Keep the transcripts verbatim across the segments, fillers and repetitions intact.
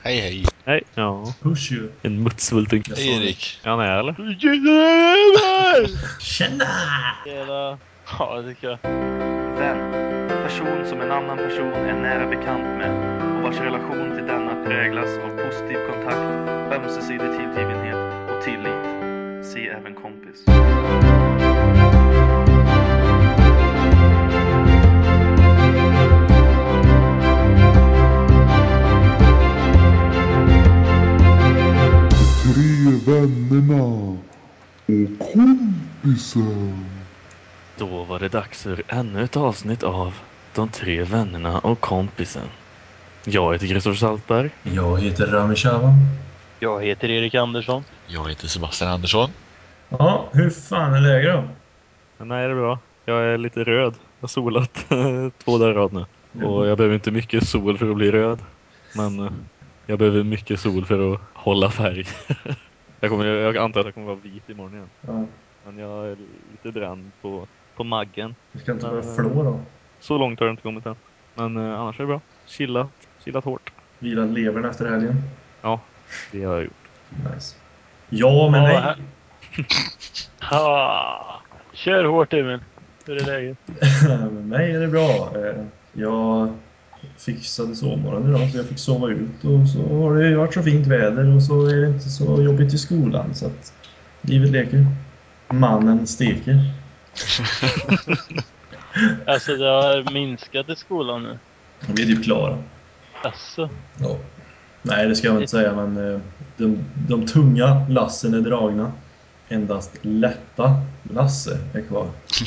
Hej hej. Hej, ja. Push you. En mutsvulten. Hej Erik. Ja, nej, eller? Tjena! Tjena. Ja, det tycker jag. Vän. Person som en annan person är nära bekant med och vars relation till denna präglas av positiv kontakt, ömsesidig tillgivenhet och tillit. Se även kompis. Tre vännerna och kompisen. Då var det dags för ännu ett avsnitt av De tre vännerna och kompisen. Jag heter Christopher Saltberg. Jag heter Rami Shaban. Jag heter Erik Andersson. Jag heter Sebastian Andersson. Ja, hur fan är läget då? Men nej, det är bra. Jag är lite röd. Jag har solat två dagar i rad nu. Och jag behöver inte mycket sol för att bli röd. Men eh, jag behöver mycket sol för att hålla färg. jag, kommer, jag antar att jag kommer vara vit imorgon igen. Ja, Men jag är lite bränd på, på maggen. vi ska inte Men, börja flå då. Så långt har det inte kommit än. Men eh, annars är det bra. Chillat. Chillat hårt. Vila levern efter helgen. Ja, det har jag gjort. Nice. Ja, med Ja, mig. här- Ha. Kör hårt, Emil. Hur är läget? med mig är det bra. Eh, Jag fixade sovmorgon idag så jag fick sova ut. Och så har det ju varit så fint väder och så är det inte så jobbigt i skolan. Så att livet leker. Mannen steker. Alltså, det har minskat i skolan nu. Vi är typ klara. Alltså. Ja. Nej, det ska jag inte säga, men eh, de, de tunga lassen är dragna. Endast lätta lasse är kvar.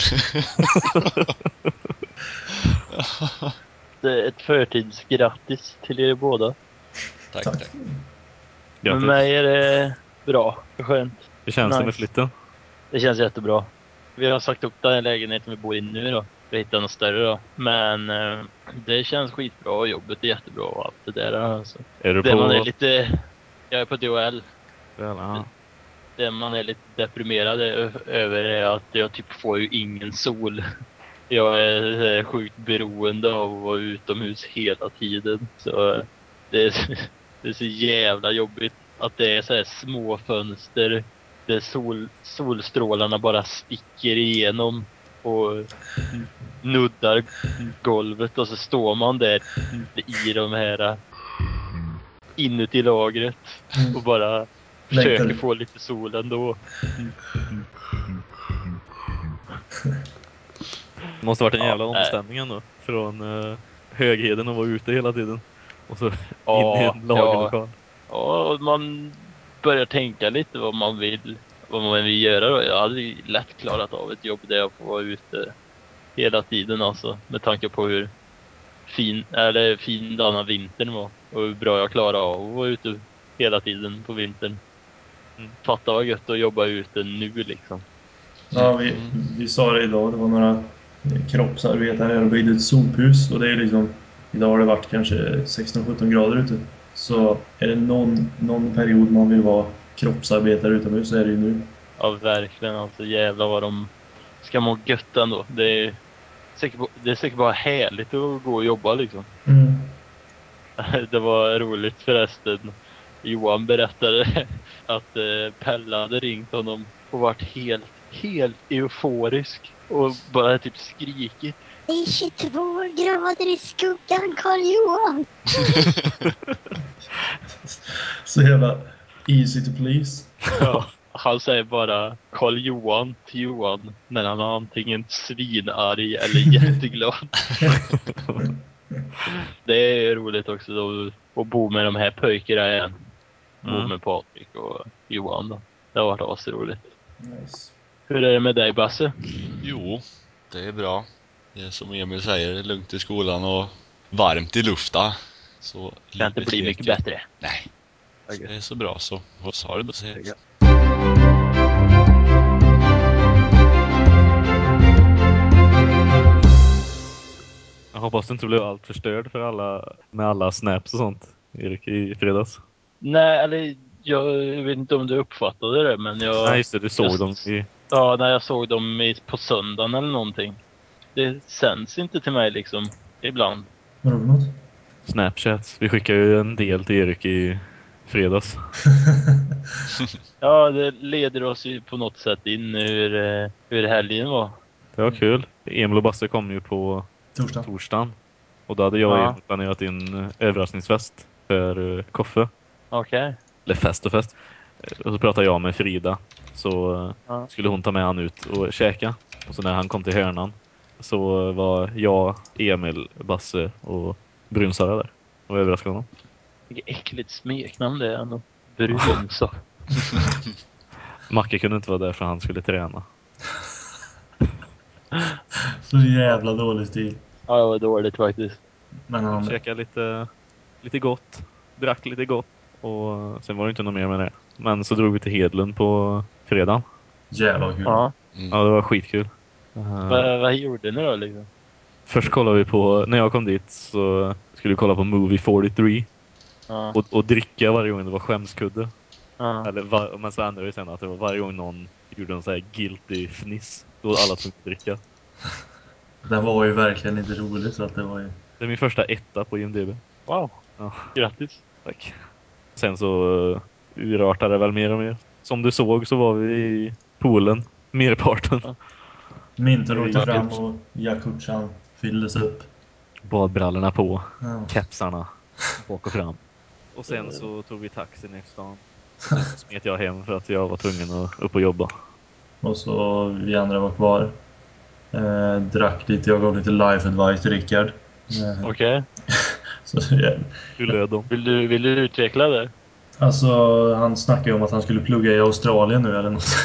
Det är ett förtidsgrattis till er båda. Tack, Tack. tack. Med mig är det bra. Skönt. Hur känns det med Nice. flytten? Det känns jättebra. Vi har sagt upp den här lägenheten vi bor i nu då. För att hitta något större då. Men eh, det känns skitbra och jobbet är jättebra och allt det där. Alltså. Är du Det på... man är lite... Jag är på D H L. Ja. Det man är lite deprimerad ö- över är att jag typ får ju ingen sol. Jag är eh, sjukt beroende av att vara utomhus hela tiden. Så eh, det är, det är så jävla jobbigt att det är så här små fönster där sol, solstrålarna bara sticker igenom och nuddar golvet och så står man där i de här inuti lagret och bara försöker Längtar. få lite sol ändå. Det måste ha varit en Ja, jävla nej. omställning ändå. Från uh, Högheden och vara ute hela tiden. Och så Ja, in i en lagerlokal. Ja, och man börjar tänka lite vad man vill, vad man vill göra då. Jag hade ju lätt klarat av ett jobb där jag får vara ute hela tiden alltså. Med tanke på hur fin, eller fin denna vintern var. Och hur bra jag klarar av att vara ute hela tiden på vintern. Mm. Fatta vad gött att jobba ute nu liksom. Ja, vi, vi sa det idag. Det var några kroppsarbetare och byggde ett sophus. Och det är liksom... Idag har det varit kanske sexton sjutton grader ute. Så är det någon, någon period man vill vara kroppsarbetare utomhus så är det ju nu. Ja, verkligen alltså. Jävlar vad de ska må gött ändå. Det är säkert, det är säkert bara härligt att gå och jobba liksom. Mm. Det var roligt förresten. Johan berättade att eh, Pella hade ringt honom och varit helt, helt euforisk och bara typ skrikit. Det är tjugotvå grader i skuggan, Karl-Johan. Så jävla easy to please. Ja, han säger bara Karl-Johan till Johan när han är antingen svinarg eller jätteglad. Det är roligt också då, att bo med de här pojkarna igen. Bo Mm. med Patrik och Johan då. Det har varit asroligt. Nice. Hur är det med dig, Basse? Jo, det är bra. Det är som Emil säger, det är lugnt i skolan och varmt i luften. Så Det kan inte livet bli leker. mycket bättre. Nej, så det är så bra så. Vad sa du? Så Ja. Jag hoppas det inte blev allt förstörd för alla med alla snaps och sånt, Erik, i fredags. Nej, eller jag vet inte om du uppfattade det, men jag... Nej, just det, du såg jag, dem i... Ja, när jag såg dem i, på söndagen eller någonting. Det sänds inte till mig liksom, ibland. Vadå för något? Snapchat. Vi skickade ju en del till Erik i fredags. Ja, det leder oss ju på något sätt in hur, eh, hur helgen var. Det var kul. Emil och Basse kom ju på Torsdag. torsdagen. Och då hade jag och Ja. Emil planerat in eh, överraskningsfest för eh, Koffe. Okej. Eller fest och fest. Eh, Och så pratade jag med Frida. Så eh, Ja. skulle hon ta med han ut och käka. Och så när han kom till hörnan så var jag, Emil, Basse och Brunsara där. Och överraskade honom. Vilket äckligt smeknamn det är ändå. Brunsa. Macke kunde inte vara där för han skulle träna. Så jävla dålig stil. Ja, det var dåligt faktiskt. Men Vi han... käkade lite, lite gott. Drack lite gott. Och sen var det inte något mer med det. Men så drog vi till Hedlund på fredagen. Jävla kul. Ja. Ja, det var skitkul. Uh, Vad, vad gjorde ni då liksom? först kollade vi på, när jag kom dit så skulle vi kolla på Movie fyrtiotre. Ja. Och, och dricka varje gång det var skämskudde. Ja. Eller var, men så ändrade vi sen att det var varje gång någon gjorde en så här guilty fniss. Då var alla tvungna att dricka. Den var ju verkligen inte rolig så att det var ju... Det är min första etta på I M D B. Wow. Ja, Grattis. tack. Sen så uh, urartade det väl mer och mer. Som du såg så var vi i poolen. Merparten. Ja. Minten åkte Ja. fram och Jakutsan fylldes upp. Badbrallorna på. Ja. Kepsarna. Bak och fram. Och sen så tog vi taxi ner till stan. Och sen så smet jag hem för att jag var tvungen att upp och jobba. Och så vi andra var kvar. Eh, drack lite, jag gav lite life advice till Rickard. Eh, Okej. så, ja. Hur löd de? Vill, du, vill du utveckla det? Alltså, han snackade ju om att han skulle plugga i Australien nu eller något.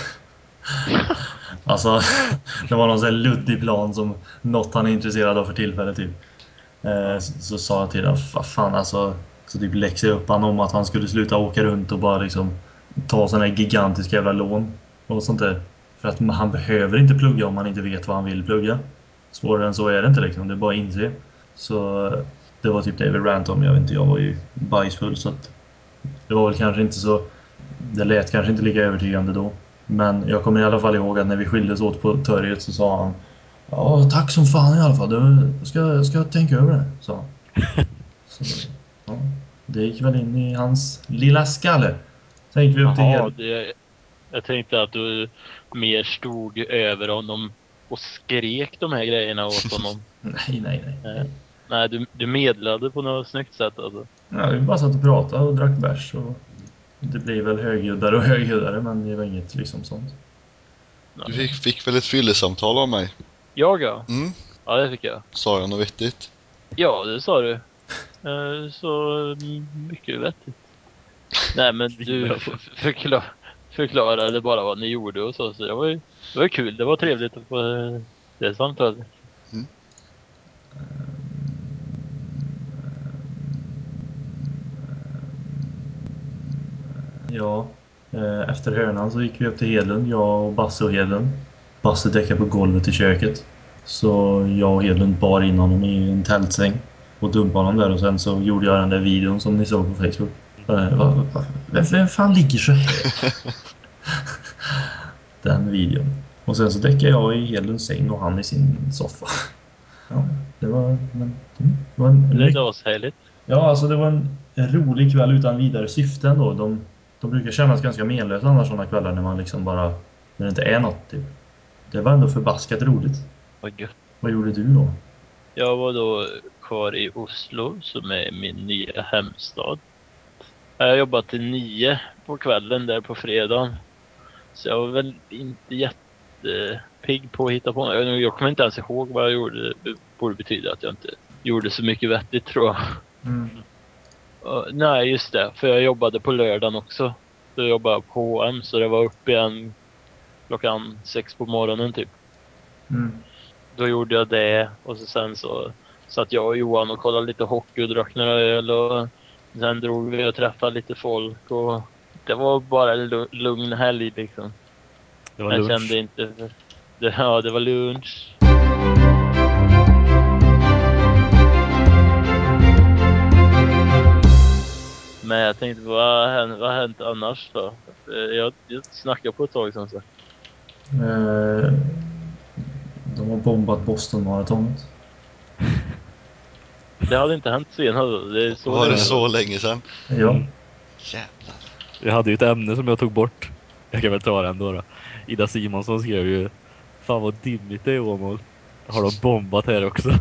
Alltså, det var någon sån här luddig plan som något han är intresserad av för tillfället typ. Eh, så, så sa jag till honom, vad fan alltså, så typ läxade upp han om att han skulle sluta åka runt och bara liksom ta såna här gigantiska jävla lån och sånt där. För att han behöver inte plugga om han inte vet vad han vill plugga. Svårare än så är det inte liksom, det är bara att inse. Så det var typ det vi rant om, jag vet inte, jag var ju bajsfull så att det var väl kanske inte så, det lät kanske inte lika övertygande då. Men jag kommer i alla fall ihåg att när vi skildes åt på torget så sa han, ja, tack som fan i alla fall, du ska, ska tänka över det, sa han. Så, ja, det gick väl in i hans lilla skalle. Sen gick vi upp till Jaha, Hed. det, jag tänkte att du mer stod över honom och skrek de här grejerna åt honom. Nej, nej, nej. nej. Nej, du, du medlade på något snyggt sätt alltså. Ja, vi bara satt och pratade och drack bärs och det blev väl högljuddare och högljuddare, men det var inget liksom sånt. Du fick, fick väl ett fyllesamtal av mig? Jag ja. Mm. Ja, det fick jag. Sa jag något vettigt? Ja, det sa du. Eh, Så mm, mycket vettigt. Nej, men du f- förklar, förklarade bara vad ni gjorde och så. Så det var ju det var ju kul. Det var trevligt att få eh, det samtalet. Ja, eh, efter hörnan så gick vi upp till Hedlund, jag och Basse och Hedlund. Basse däckade på golvet i köket. Så jag och Hedlund bar in honom i en tältsäng och dumpade honom där och sen så gjorde jag den där videon som ni såg på Facebook. Eh, va, va, vem, vem fan ligger så här? Den videon. Och sen så däckade jag i Hedlunds säng och han i sin soffa. Ja, det var, men, det var en... Det är ashärligt. Ja, alltså det var en, en rolig kväll utan vidare syften då. De, de brukar kännas ganska menlösa annars sådana kvällar när man liksom bara, när det inte är något typ. Det var ändå förbaskat roligt. Vad gött. Vad gjorde du då? Jag var då kvar i Oslo som är min nya hemstad. Jag har jobbat till nio på kvällen där på fredagen. Så jag var väl inte jättepigg på att hitta på något. Jag kommer inte ens ihåg vad jag gjorde. Det borde betyda att jag inte gjorde så mycket vettigt tror jag. Mm. Uh, nej, just det. För jag jobbade på lördagen också. Så jag jobbade på H och M så det var uppe igen klockan sex på morgonen typ. Mm. Då gjorde jag det och så sen så satt jag och Johan och kollade lite hockey och drack några öl och sen drog vi och träffade lite folk och det var bara en lu- lugn helg liksom. Det var Jag lunch. kände inte det, ja, det var lunch. Men jag tänkte, vad har hänt, vad har hänt annars då? Jag, jag snackade på ett tag som sagt. Eh, de har bombat Boston-maratonet. det hade inte hänt senare då. Det är så Var det länge så länge sedan? Ja. Mm. Jävlar. Jag hade ju ett ämne som jag tog bort. Jag kan väl ta det ändå då. Ida Simonsson skrev ju: fan vad dimmigt det är i Åmål. Har de bombat här också?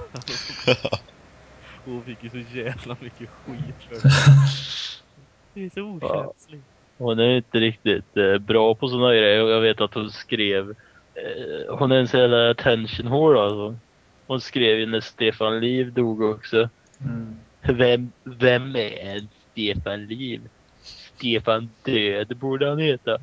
Hon fick ju så jävla mycket skit för det. Det är så okänsligt. Hon är inte riktigt eh, bra på såna grejer. Och jag vet att hon skrev... Eh, hon är en sån här attention whore alltså. Hon skrev ju när Stefan Liv dog också. Mm. Vem, vem är Stefan Liv? Stefan Död borde han heta.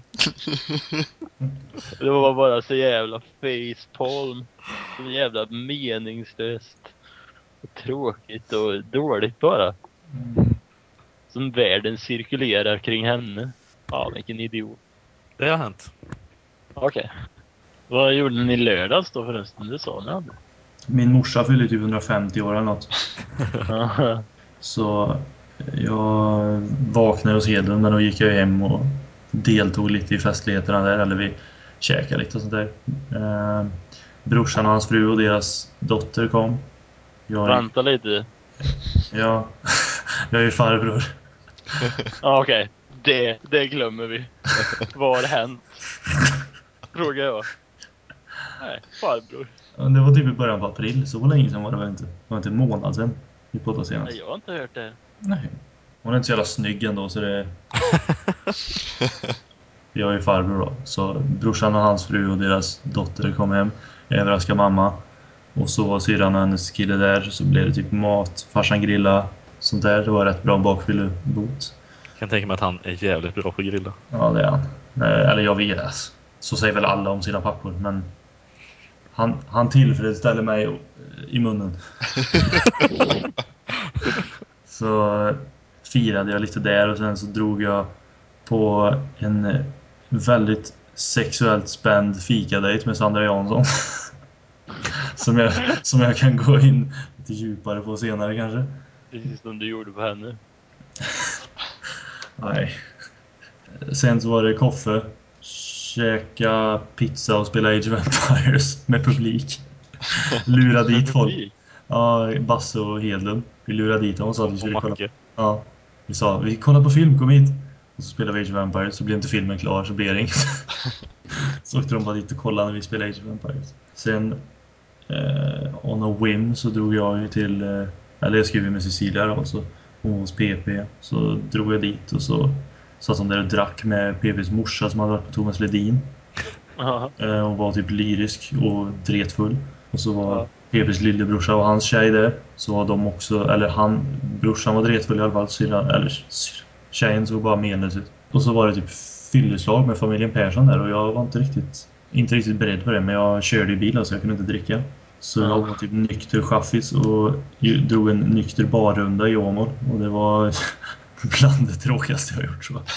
Det var bara så jävla facepalm. Så jävla meningslöst. Och tråkigt och dåligt bara. Mm. Som världen cirkulerar kring henne. Ja, vilken idiot. Det har hänt. Okej. Vad gjorde ni lördags då förresten? Det sa ni aldrig. Min morsa fyllde typ hundrafemtio år eller något. Aha. Så jag vaknade hos Hedlund, men då gick jag hem och deltog lite i festligheterna där. Eller vi käkade lite och sånt där. Eh, brorsan och hans fru och deras dotter kom. Jag, Vänta lite. ja, jag är farbror. Ja, okej. Det, det glömmer vi. Vad har hänt? Frågar jag. Nej, farbror. Det var typ i början på april, så länge sedan var det väl inte. Det var inte en månad sedan vi poddade senast. Nej, jag har inte hört det. Nej. Hon är inte så jävla snygg ändå, så det... Jag är farbror då. Så brorsan och hans fru och deras dotter kom hem. Jag överraskade mamma. Och så var syrran och hennes kille där. Så blev det typ mat, farsan grilla, sånt där. Det var rätt bra bakfyllebot. Jag kan tänka mig att han är jävligt bra på att grilla. Ja, det är han. Eh, Eller jag vet. Så säger väl alla om sina pappor. Men han, han tillfredsställer mig i munnen. Så firade jag lite där. Och sen så drog jag på en väldigt sexuellt spänd fikadejt med Sandra Jansson. som, jag, som jag kan gå in lite djupare på senare kanske. Precis som du gjorde på henne. Nej. Sen så var det kaffe, käka pizza och spela Age of Empires med publik. Lura dit folk. Ja, Basse och Hedlund. Vi lurade dit dem och sa att vi skulle Och kolla. Macke. Ja, vi sa, vi kollar på film, kom hit. Och så spelade vi Age of Empires, så blev inte filmen klar, så blev det inget. Så åkte de bara dit och kollade när vi spelade Age of Empires. Sen, eh, on a whim, så drog jag ju till, eh, eller jag skrev med Cecilia då, så hon var hos P P. Så drog jag dit och så satt hon där och drack med P P:s morsa som hade varit på Thomas Ledin. Aha. Eh, och var typ lyrisk och dretfull. Och så var Ja. P P:s lillebrorsa och hans tjej där. Så var de också, eller han, brorsan var dretfull i alla fall. Syran, eller syran, tjejen såg bara menlös ut. Och så var det typ fylleslag med familjen Persson där. Och jag var inte riktigt, inte riktigt beredd på det. Men jag körde i bil, så jag kunde inte dricka. Så Ja. jag var typ nykter chaffis och ju- drog en nykter barrunda i Åmål. Och det var bland det tråkigaste jag har gjort, så.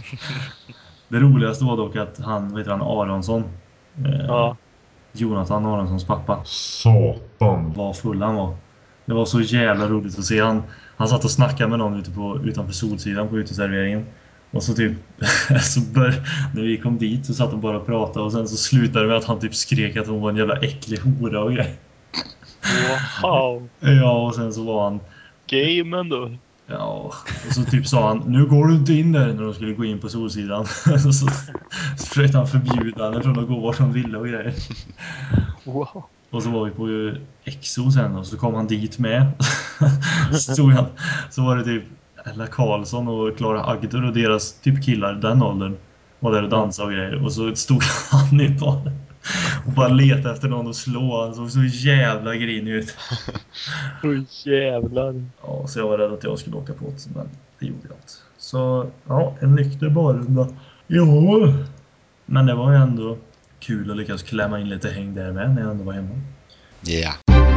Det roligaste var dock att han, vet han, Aronsson, eh, Ja. Jonathan Aronssons pappa, Satan. var full han var. Det var så jävla roligt att se. Han, han satt och snackade med någon ute på, utanför Solsidan på uteserveringen. Och så typ, så bör, när vi kom dit så satt de bara och pratade. Och sen så slutade det med att han typ skrek att hon var en jävla äcklig hora och grejer. Wow. Ja, och sen så var han... Game ändå. Ja, och så typ sa han, nu går du inte in där, när de skulle gå in på Solsidan. så, så försökte han förbjuda henne från att gå vart de ville och grejer. Wow. Och så var vi på Exo sen och så kom han dit med. Stod han, så var det typ Ella Karlsson och Clara Agder och deras typ killar den åldern var där och dansade och grejer. Och så stod han i baren och bara letade efter någon att slå. Han såg så jävla grinig ut. Oj jävlar. Ja, så jag var rädd att jag skulle åka på det, men det gjorde jag inte. Så ja, en nykter barrunda. Jo, men det var ju ändå kul att lyckas klämma in lite häng där med när jag ändå var hemma. Yeah.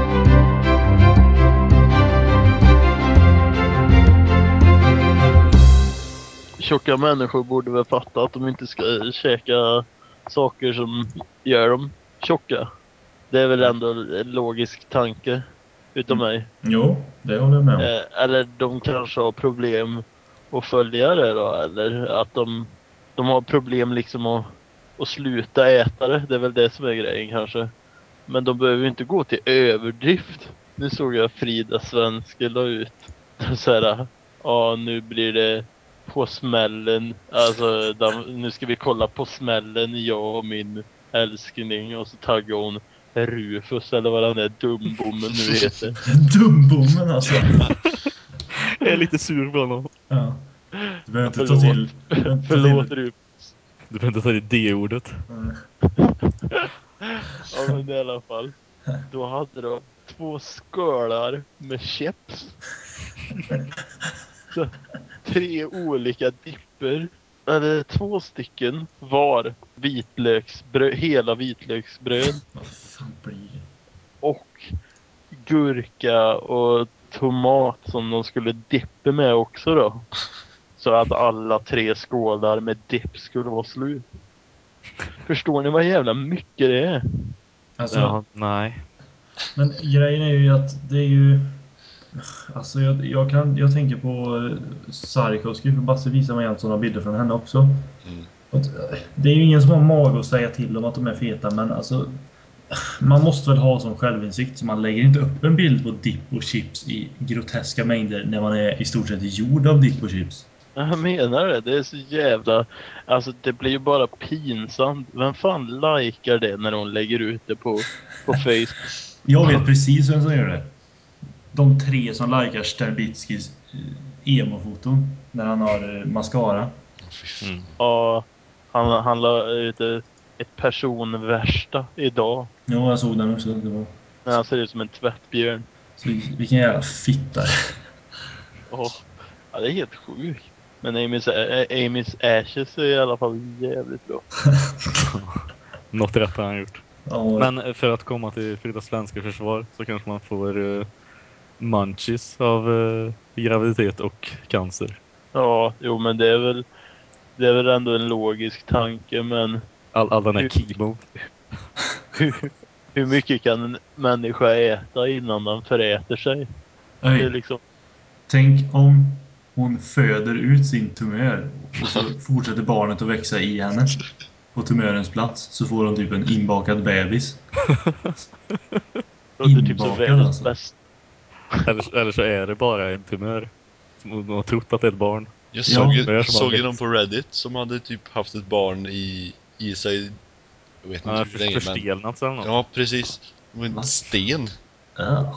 Tjocka människor borde väl fatta att de inte ska käka saker som gör dem tjocka. Det är väl ändå en logisk tanke utav mig. Jo, det håller jag med om. Eh, eller de kanske har problem att följa det då. Eller att de, de har problem liksom att, att sluta äta det. Det är väl det som är grejen kanske. Men de behöver ju inte gå till överdrift. nu såg jag Frida Svenske la ut så här, ja nu blir det På smällen, alltså de, nu ska vi kolla På smällen, jag och min älskling, och så taggar hon Rufus eller vad han är, dumbommen nu heter. Dumbommen alltså. Jag är lite sur på honom. Ja. Du behöver inte ta Förlåt. till... du behöver inte ta Förlåt till- Rufus. Du behöver inte ta det D-ordet. Nej. Ja men i alla fall. Då hade de två skålar med chips. Så, tre olika dipper. Eller två stycken var vitlöksbröd, hela vitlöksbröd. Vad fan blir det? Och gurka och tomat som de skulle dippa med också då. Så att alla tre skålar med dipp skulle vara slut. Förstår ni vad jävla mycket det är? Alltså, Ja, nej. men grejen är ju att det är ju... Alltså jag, jag, kan, jag tänker på eh, Sarkovsky, för Basse visar mig alltså sådana bilder från henne också. Mm. Och att, eh, det är ju ingen som har mag att säga till dem att de är feta, men alltså... Man måste väl ha sån självinsikt så man lägger inte upp en bild på dipp och chips i groteska mängder när man är i stort sett gjord av dipp och chips. Jag menar det, det är så jävla... Alltså det blir ju bara pinsamt. Vem fan likar det när de lägger ut det på, på Facebook? Jag vet precis vem som gör det. De tre som likar Sterbitskis eh, emo-foton när han har eh, mascara. Mm. Ja, han, han la ut ett, ett personvärsta idag. Jo, jag såg den också. Det var... När han ser ut som en tvättbjörn. Så vilken jävla fitta. Åh, ja, det är helt sjukt. Men Amy's, Ä- Amy's Ashes är i alla fall jävligt bra. Något rätt har han gjort. Ja, Men för att komma till Frida svenska försvar så kanske man får uh, munchies av uh, graviditet och cancer. Ja, jo men det är väl det är väl ändå en logisk tanke, men All, all den här Hur- kimo. hur, hur mycket kan en människa äta innan den föräter sig? Det är Oj, liksom, tänk om hon föder ut sin tumör och så fortsätter barnet att växa i henne på tumörens plats, så får hon typ en inbakad bebis. det är typ så Inbakad världens alltså. bästa. Eller, eller så är det bara en tumör. De har trott att det är ett barn. Jag Ja, såg, ju- det är jag som såg har ju växt. någon på Reddit som hade typ haft ett barn i, i sig. Jag vet Han har inte hur länge, men... förstelnats eller något. Ja, precis. En Va? sten. Ja.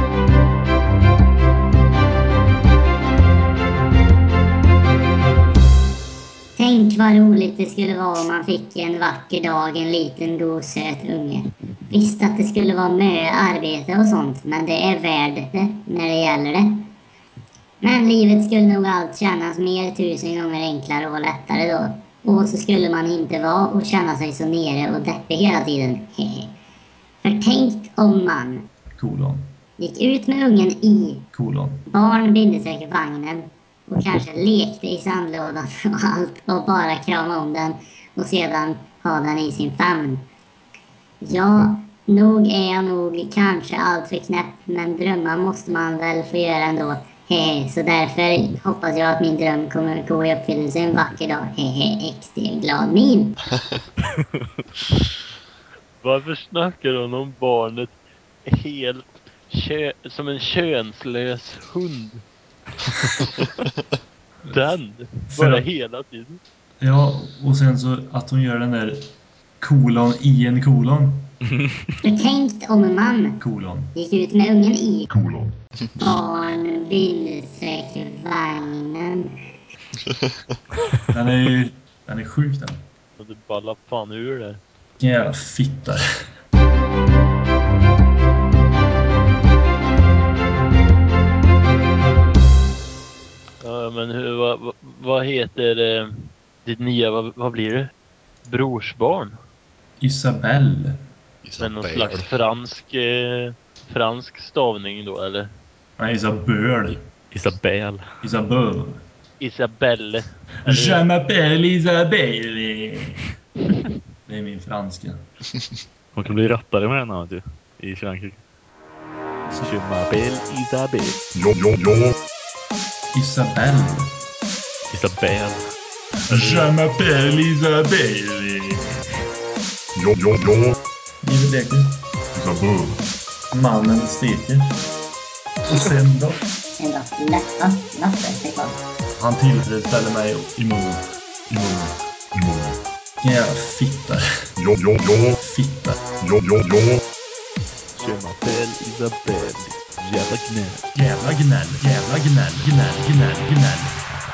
Tänk vad roligt det skulle vara om man fick en vacker dag en liten god söt unge. Visst att det skulle vara mycket arbete och sånt, men det är värd det när det gäller det. Men livet skulle nog allt kännas mer tusen gånger enklare och lättare då. Och så skulle man inte vara och känna sig så nere och deppig hela tiden. För tänk om man Kolon. gick ut med ungen i Kolon. barn bindestreck-vagnen och kanske lekte i sandlådan och allt och bara krama om den och sedan ha den i sin famn. Ja, nog är jag nog kanske allt för knäpp, men drömmar måste man väl få göra ändå. Hehe, så därför hoppas jag att min dröm kommer gå i uppfyllelse en vacker dag. Hehe, extra glad min. Varför snackar de om barnet helt kö- som en könslös hund? Den, För bara att- hela tiden. Ja, och sen så att hon gör den där kolon i en kolon. För tänk om man Kolon. gick ut med ungen i kolon, barn bindestreck-vagnen. Den är ju... Den är sjuk den. Och det ballar fan ur det. Vilken jävla fitta. Ja, men hur, vad, vad- vad heter eh, ditt nya, vad, vad blir det? Brorsbarn? Isabelle. Med någon Isabel. slags fransk, eh, fransk stavning då, eller? Nej, Isabelle. Isabel. Isabelle. Isabelle. Je Eller, m'appelle Isabelle. Det är min franska. Hon kan bli rappare med den här du, i Frankrike. Isabel, Isabel. ja, ja, ja, Isabelle. Isabel. Je m'appelle Isabelle. ja, ja, ja, Livet leker. Isabel, Mannen steker. Och sen då? Sen då? Läppa? Lappe är kvar. Han tillfredsställer mig i munnen. I munnen. I munnen. Jävla fitta. Ja, ja, ja. Fitta. Ja, ja, ja. Tjena, Bell, Isabel. Jävla gnäll. Jävla gnäll. Jävla gnäll. Gnäll, gnäll, gnäll.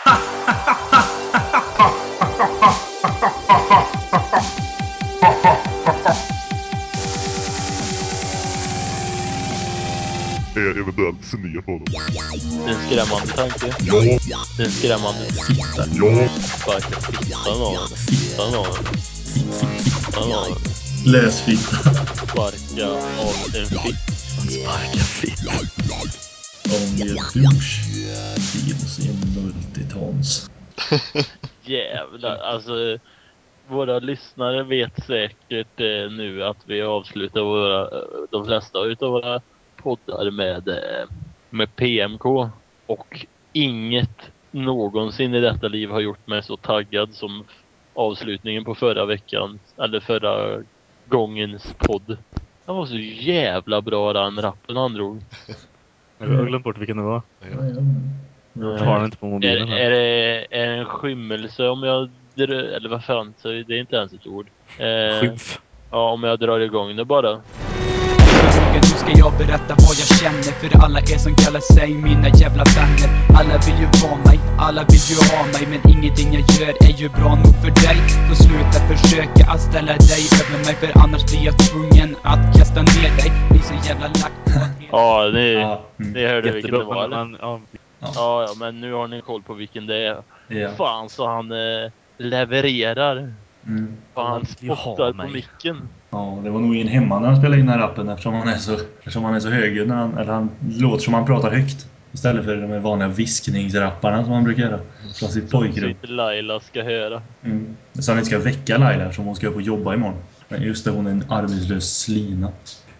Är eventuellt se ner på dem. Det är en skrämmande tanke. Ja, Det är en skrämmande Fitta. ja. sparka fittan av den. Fittan av den. Fitt, fitt, fitt. Fittan av den. Lösfitta. Sparka av en fitt. Sparka fitt. Only a douche deals in multitons. Jävlar, alltså våra lyssnare vet säkert eh, nu att vi avslutar våra, eh, de flesta utav våra poddar med, eh, med P M K. Och inget någonsin i detta liv har gjort mig så taggad som avslutningen på förra veckan, eller förra gångens podd. Den var så jävla bra, den rappen han drog. Jag har glömt bort vilken det var. Jag har den inte på Är, mobilen här. är det är en skymmelse om jag drar, eller vad fan, så det är inte ens ett ord. Eh, Skymf. ja, om jag drar igång det bara. Nu ska jag berätta vad jag känner för alla er som kallar sig mina jävla vänner. Alla vill ju vara mig, alla vill ju ha mig, men ingenting jag gör är ju bra nog för dig. Så sluta försöka att ställa dig över mig, för annars blir jag tvungen att kasta ner dig. Blir så jävla lagt på att Ja, ni, Ja, mm. ni hörde vilken det var, eller? men, ja, Ja, ja, men nu har ni koll på vilken det är. Ja. Fan, så han eh, levererar. Mm. Fan, han Alla vill ju ha spottar på mig. micken. Ja, det var nog in hemma när han spelade in den här rappen eftersom han är så, eftersom han är så hög när han, eller han låter som han pratar högt istället för de här vanliga viskningsrapparna som han brukar göra från sitt Så pojkrum. inte Laila ska höra. Mm. Så han inte ska väcka Laila eftersom hon ska upp och jobba imorgon. Men just det, hon är en arbetslös slina.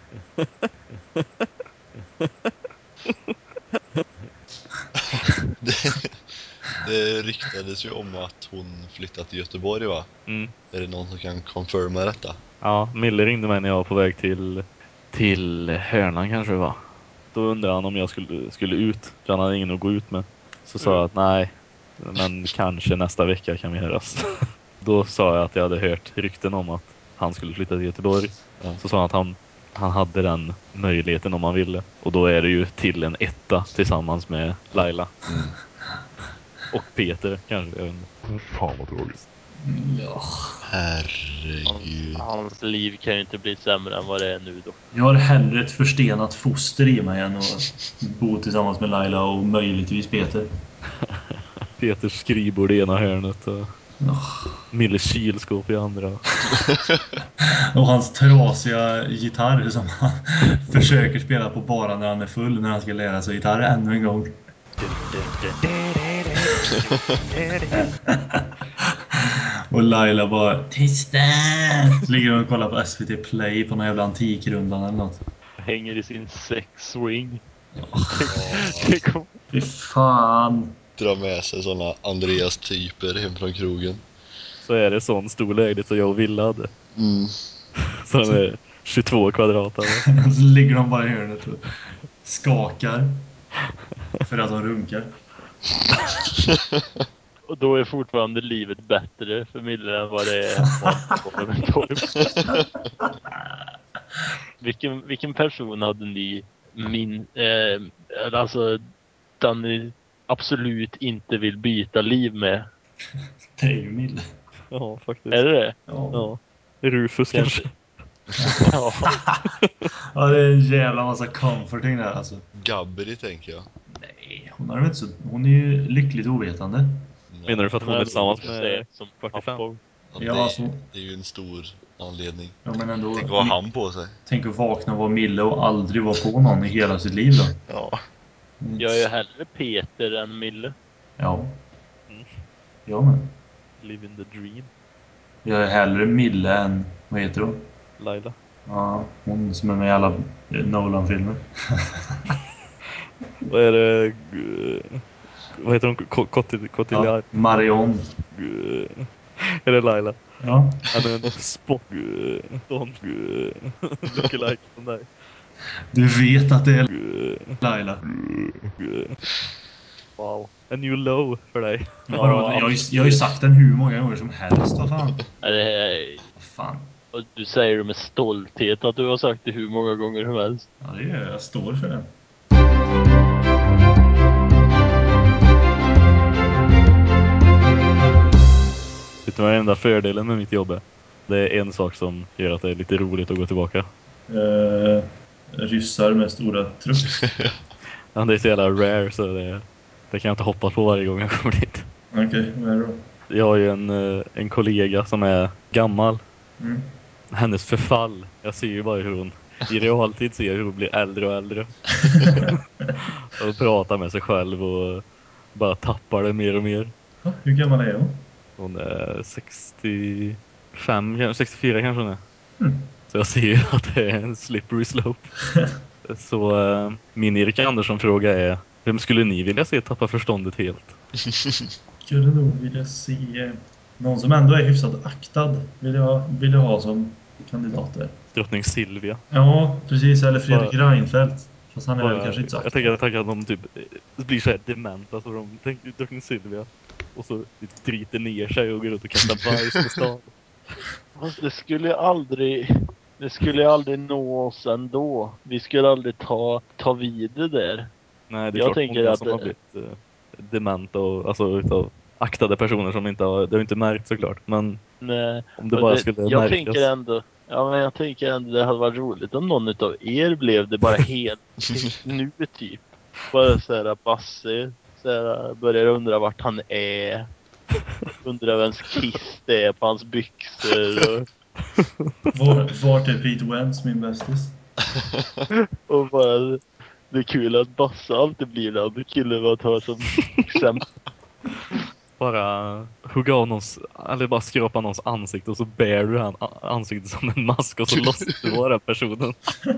det, det ryktades ju om att hon flyttat till Göteborg, va? mm. Är det någon som kan confirma detta? Ja, Mille ringde mig när jag var på väg till, till Hörnan kanske det var. Då undrade han om jag skulle, skulle ut. För han hade ingen att gå ut med. Så sa jag att nej, men kanske nästa vecka kan vi höras. Då sa jag att jag hade hört rykten om att han skulle flytta till Göteborg. Ja. Så sa han att han, han hade den möjligheten om han ville. Och då är det ju till en etta tillsammans med Laila. Mm. Och Peter kanske. Jag vet inte. Fan vad tragiskt. Ja. Herregud. Hans liv kan ju inte bli sämre än vad det är nu då. Jag har hellre ett förstenat foster i mig än att bo tillsammans med Laila och möjligtvis Peter. Peters skrivbord i ena hörnet och Oh. Milles kylskåp i andra. Och hans trasiga gitarr som han försöker spela på bara när han är full, när han ska lära sig gitarr ännu en gång. Och Laila bara tysta. Ligger och kollar på S V T Play på någon jävla antikrundan eller något. Hänger i sin sex swing. Fy fan. Dra med sig såna Andreas-typer hem från krogen. Så är det sån stor lägenhet som jag och Villa hade. Mm. Så den är tjugotvå kvadrat. Och så ligger de bara i hörnet och skakar. För att de runkar. Och då är fortfarande livet bättre för Mille än vad det är på med torp. Vilken, vilken person hade ni min, eh, alltså den ni absolut inte vill byta liv med? Det är ju Mille. Ja, faktiskt. Är det det? Ja. Ja. Rufus kanske. Ja. Ja, det är en jävla massa comforting där alltså. Gabberi, tänker jag. Nej, hon, har väl inte så, hon är ju lyckligt ovetande. Menar du för att hon är tillsammans med med som fyrtiofem? pappa. Ja, Ja, det, alltså. det är ju en stor anledning. Ja, men ändå. Tänk vad han på sig. Tänk att vakna och vara Mille och aldrig vara på någon i hela sitt liv då. Ja. Jag är ju hellre Peter än Mille. Ja. Mm. Ja, men. Living the dream. Jag är hellre Mille än, vad heter hon? Laila. Ja, hon som är med i alla Nolan-filmer. Vad är det? eh, Vad heter hon? Ko- Kotti- Kottiliar? Ja, Marion. Eh, Är det Laila? Ja. Han är en spock. eh, Sån. eh, Lookalike som dig. Du vet att det är Laila. Wow. En new low för dig. Ja, vadå? Jag, har ju, jag har ju sagt den hur många gånger som helst. Vad fan? Ja, det är, Vad fan? och du säger det med stolthet att du har sagt det hur många gånger som helst. Ja, det är jag. står för det. Vet du vad den enda fördelen med mitt jobb är? Det är en sak som gör att det är lite roligt att gå tillbaka. Eh, ryssar med stora trucks. Ja, det är så jävla rare så det, det kan jag inte hoppas på varje gång jag kommer dit. Okej, okay, vad är det då? Jag har ju en, eh, en kollega som är gammal. Mm. Hennes förfall. Jag ser ju bara hur hon i realtid ser hur hon blir äldre och äldre. Och pratar med sig själv och bara tappar det mer och mer. Ja, hur gammal är hon? Hon är sextiofem, sextiofyra kanske hon är. Mm. Så jag ser ju att det är en slippery slope. Så äh, min Erik Andersson-fråga är: vem skulle ni vilja se tappa förståndet helt? Skulle nog vilja se någon som ändå är hyfsat aktad. Vill jag, vill jag ha som kandidater. Drottning Silvia. Ja, precis. Eller Fredrik Bara- Reinfeldt. Fast han är Bara, väl kanske inte så jag aktad. tänker, jag tänker att de typ blir så här dementa så de tänker Drottning Silvia och så typ driter ner sig och går ut och kastar bajs på stan. Fast det skulle aldrig det skulle aldrig nå oss ändå. Vi skulle aldrig ta, ta vid det där. Nej, det är Jag klart tänker många att som har det- blivit uh, dementa och alltså utav aktade personer som inte har, det har inte märkt såklart, men Nej, om det och bara det, skulle jag märkas. tänker ändå Ja, men jag tänker ändå det hade varit roligt om någon utav er blev det bara helt nu typ. Bara såhär Basse såhär, börjar undra vart han är. Undrar vems kiss det är på hans byxor. Och, Var, vart är Pete Wentz, min bästis? och bara det är kul att Basse alltid blir det. Det är kul att ta som exempel. Bara hugga av någons, eller bara skrapa någons ansikte och så bär du han ansiktet som en mask och så låtsas du vara personen.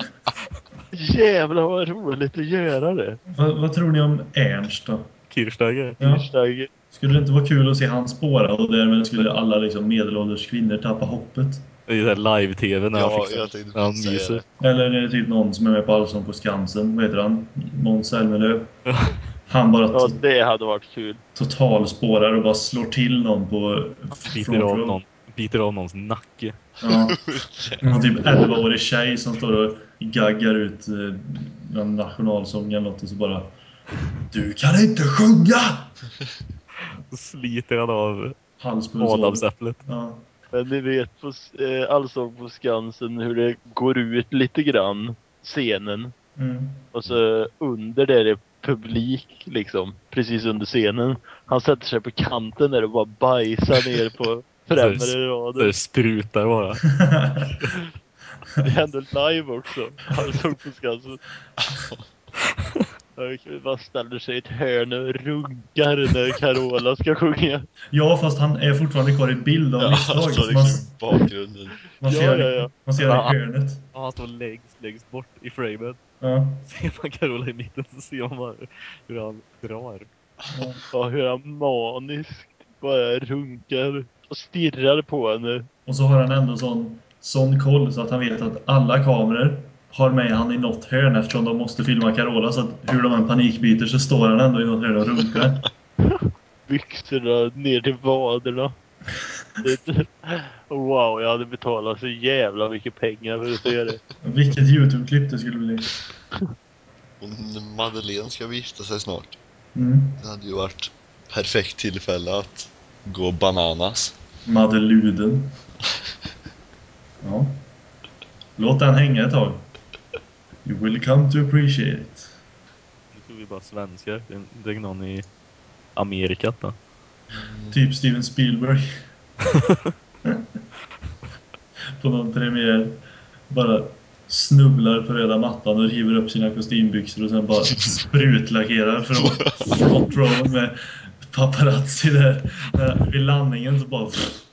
Jävlar vad roligt att göra det. Vad, vad tror ni om Ernst då? Kirchsteiger. Ja. Kirchsteiger. Skulle det inte vara kul att se han spåra och därmed skulle alla liksom medelålders kvinnor tappa hoppet? I det här live-tv när Ja, han, fixar, jag tänkte när han precis säga myser. det. Eller är det typ någon som är med på Allsång på Skansen? Vad heter han? Måns Zelmerlöw. Han bara Ja, to- det hade varit kul. totalspårar och bara slår till någon på Biter front av, row. någon, biter av någons nacke. Ja. Någon typ elva-årig tjej som står och gaggar ut eh, en nationalsång eller något och så bara: du kan inte sjunga! Så sliter han av Halspulsådern. adamsäpplet. Ja. Men ni vet på eh, Allsång på Skansen hur det går ut lite grann scenen. Mm. Och så under där är publik liksom. Precis under scenen. Han sätter sig på kanten där och bara bajsar ner på främre Så det raden. sprutar bara. Det hände live också. Allsång på Skansen. Han bara ställer sig i ett hörn och runkar när Carola ska sjunga. Ja, fast han är fortfarande kvar i bild av Ja, misstag. han står Så man, liksom i bakgrunden. man ser, Ja, ja, ja. man ser Ja. i hörnet. Ja, han står längst, längst bort i framen. Ja. Ser man Carola i mitten så ser man bara hur han drar. Ja. Ja, hur han maniskt bara runkar och stirrar på henne. Och så har han ändå sån, sån koll så att han vet att alla kameror har med han i något hörn eftersom de måste filma Carola. Så att hur de än panikbyter så står han ändå i något hörn och runkar. Byxorna ner till vaderna. Det, wow, jag hade betalat så jävla mycket pengar för att se det. Vilket YouTube-klipp det skulle bli. Och Madeleine ska gifta sig snart. Mm. Det hade ju varit perfekt tillfälle att gå bananas. Madeluden. Ja. Låt den hänga ett tag. You will come to appreciate it. Nu tror vi bara svenskar. Det är- Det är någon i Amerika då. Typ Steven Spielberg. På någon premiär. Bara snubblar på röda mattan och river upp sina kostymbyxor och sen bara sprutlackerar från front row med paparazzi där. där vid landningen så bara...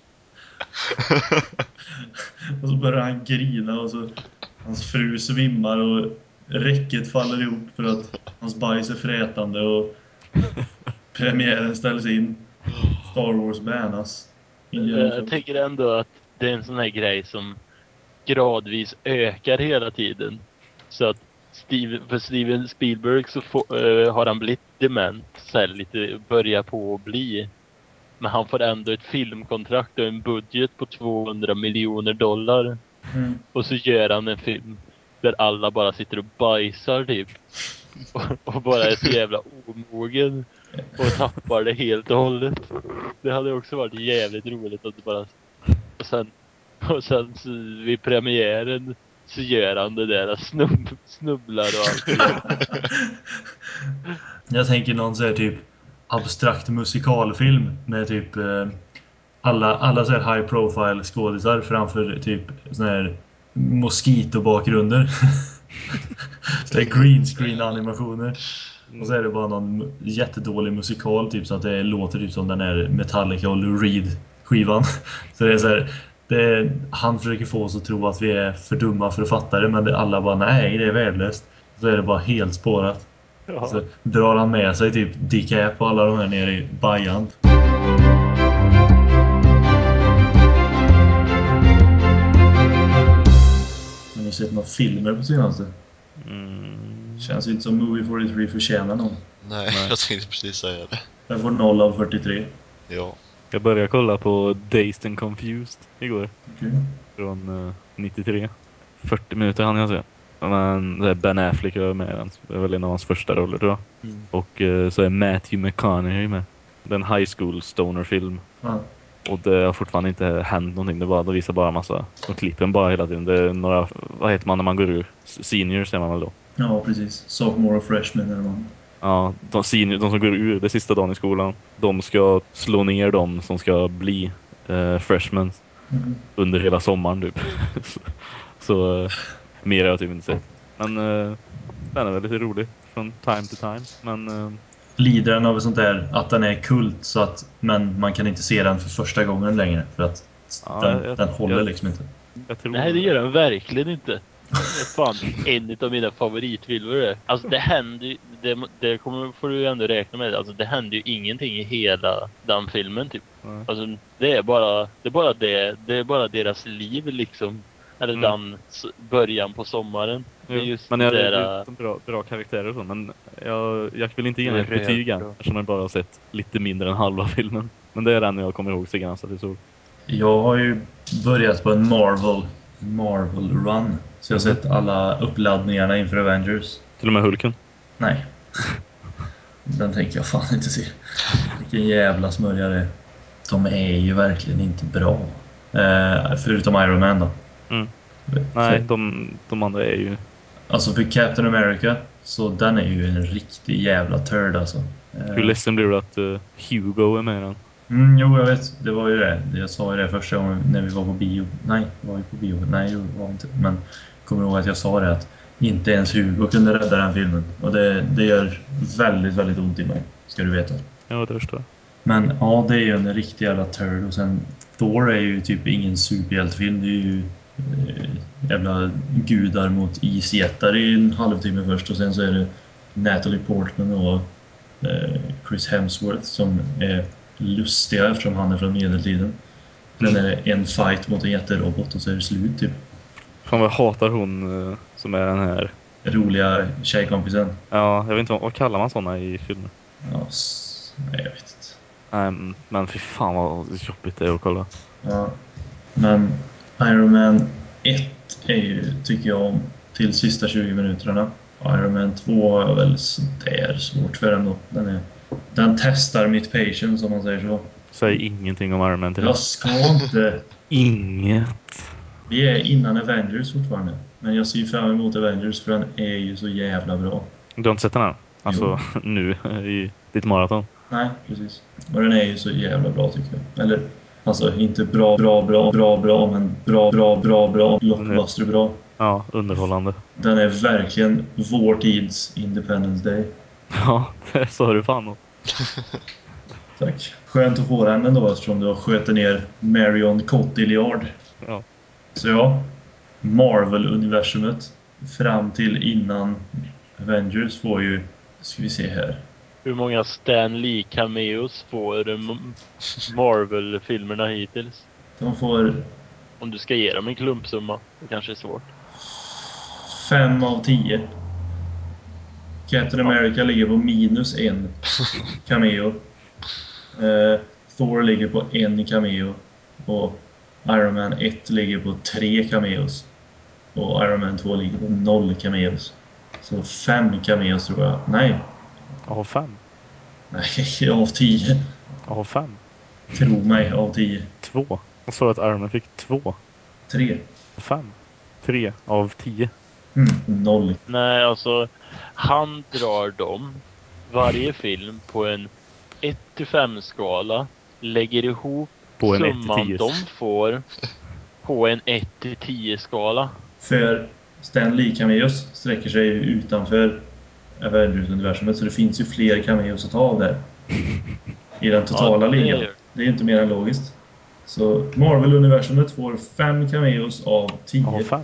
Och så börjar han grina och så hans fru svimmar och räcket faller ihop för att hans bajs är frätande och premiären ställs in. Star Wars banas. Jag tänker ändå att det är en sån här grej som gradvis ökar hela tiden. Så att Steve, för Steven Spielberg så får, uh, har han blivit dement. Så här lite börjar på att bli. Men han får ändå ett filmkontrakt och en budget på tvåhundra miljoner dollar. Mm. Och så gör han en film där alla bara sitter och bajsar typ. Och, och bara är så jävla omogen. Och tappar det helt och hållet. Det hade också varit jävligt roligt att det bara... Och sen, och sen så, vid premiären så gör han det där snubb, snubblar och allt. Jag tänker någon så här typ abstrakt musikalfilm med typ eh, alla, alla så här high profile skådisar framför typ såna här moskitobakgrunder. Så här green screen animationer. Och så är det bara någon jättedålig musikal typ så att det låter typ som den här Metallica och Lou Reed skivan. Så det är så här, det är, han försöker få oss att tro att vi är för dumma för att fatta det, men det, alla bara nej, det är värdelöst. Så är det bara helt spårat. Ja. Så drar han med sig typ decap och alla de här nere i Bajan. Har ni sett några filmer på senaste? Mm. Känns inte som Movie fyrtiotre förtjänar någon. Nej, Nej. jag tänkte precis säga det. Den får noll av fyrtiotre. Ja. Jag började kolla på Dazed and Confused igår. Okej. Från uh, nittiotre. fyrtio minuter hann jag se. Men det är Ben Affleck är med den. Det är väl en av hans första roller tror jag. Mm. Och uh, så är Matthew McConaughey med. Det är en high school stoner-film. Ja. Och det har fortfarande inte hänt någonting. Det, bara, det visar bara massa. De klipper den bara hela tiden. Det är några, vad heter man när man går ur? Seniors är man väl då. Ja, precis. Sophomore och freshman eller vad. Ja, de, senior, de som går ur det sista dagen i skolan. De ska slå ner dem som ska bli uh, freshmen. Mm. Under hela sommaren typ. så så uh, mer har jag typ inte sett. Men uh, den är väl lite rolig från time to time. Men uh, Lider den av sånt där att den är kult så att, men man kan inte se den för första gången längre för att Ja, den, jag- den håller jag- liksom inte. jag tror... Nej, det gör den verkligen inte. Det är fan en av mina favoritfilmer det. Alltså det händer ju, det, det kommer, får du ju ändå räkna med. Alltså det händer ju ingenting i hela den filmen typ. Nej. Alltså det är bara det är bara det, det är bara deras liv liksom. Eller Mm. den s- början på sommaren. Det är Jo, just men jag, det det där, är bra, bra karaktärer och så. Men jag, jag vill inte ge Det mig är ett betyg än. bra. Eftersom jag bara har sett lite mindre än halva filmen. Men det är den jag kommer ihåg så ganska det så. Jag har ju börjat på en Marvel Marvel run. Så jag har sett alla uppladdningarna inför Avengers. Till och med Hulken. Nej. Den tänker jag fan inte se. Vilken jävla smörja det är. De är ju verkligen inte bra. Eh, förutom Iron Man då. Mm. För- Nej, de, de andra är ju... Alltså för Captain America, så den är ju en riktig jävla turd alltså. Eh, Hur ledsen blir du att uh, Hugo är med i den? Mm, jo, jag vet. Det var ju det. Jag sa ju det första gången när vi var på bio. Nej, var vi på bio? Nej, det var vi inte. Men kommer ihåg att jag sa det att inte ens Hugo kunde rädda den filmen. Och det, det gör väldigt, väldigt ont i mig. Ska du veta. Ja, det förstår jag. Men ja, det är ju en riktig jävla turd. Och sen Thor är ju typ ingen superhjältefilm. Det är ju eh, jävla gudar mot isjättar i en halvtimme först. Och sen så är det Natalie Portman och eh, Chris Hemsworth som är lustiga eftersom han är från medeltiden. Sen är det en fight mot en jätterobot och så är det slut typ. Fan vad jag hatar hon uh, som är den här... Roliga tjejkompisen. Ja, jag vet inte vad, vad kallar man såna i filmer? Ja, s- nej, jag vet inte. Um, men fy fan vad jobbigt det är att kolla. Ja. Men Iron Man ett är ju, tycker jag om, till sista tjugo minuterna. Iron Man två har jag väl sådär svårt för ändå. Den, är, den testar mitt patience om man säger så. Säg ingenting om Iron Man tre. Jag ska inte. Inget. Vi är innan Avengers fortfarande. Men jag ser fram emot Avengers för den är ju så jävla bra. Du har inte sett den här? Alltså nu i ditt maraton. Nej, precis. Och den är ju så jävla bra tycker jag. Eller, alltså inte bra, bra, bra, bra, bra, men bra, bra, bra, bra, blockbuster bra. Ja, underhållande. Den är verkligen vår tids Independence Day. Ja, det sa du fan om. Tack. Skönt att få den ändå eftersom du har sköt ner Marion Cotillard. Ja. Så ja, Marvel-universumet fram till innan Avengers får ju, ska vi se här. hur många Stan Lee cameos får M- Marvel-filmerna hittills? De får Om du ska ge dem en klumpsumma, det kanske är svårt. fem av tio. Captain America ligger på minus en cameo. Uh, Thor ligger på en cameo. Och Iron Man ett ligger på tre cameos. Och Iron Man två ligger på noll cameos. Så fem cameos tror jag. Nej. Av fem. Nej, av tio. Av fem. Tro mig, av tio. Två. Jag sa att Iron Man fick två. Tre. Fem. Tre av tio. Mm, noll. Nej, alltså han drar dem varje film på en ett till fem skala, lägger ihop På en summan ett till tio. de får på en ett till tio skala. För Stan Lee cameos sträcker sig ju utanför Avengers-universumet, så det finns ju fler cameos att ta av där. I den totala Ja, det ligan. är- Det är ju inte mer än logiskt. Så Marvel-universumet får fem cameos av tio. Av fem.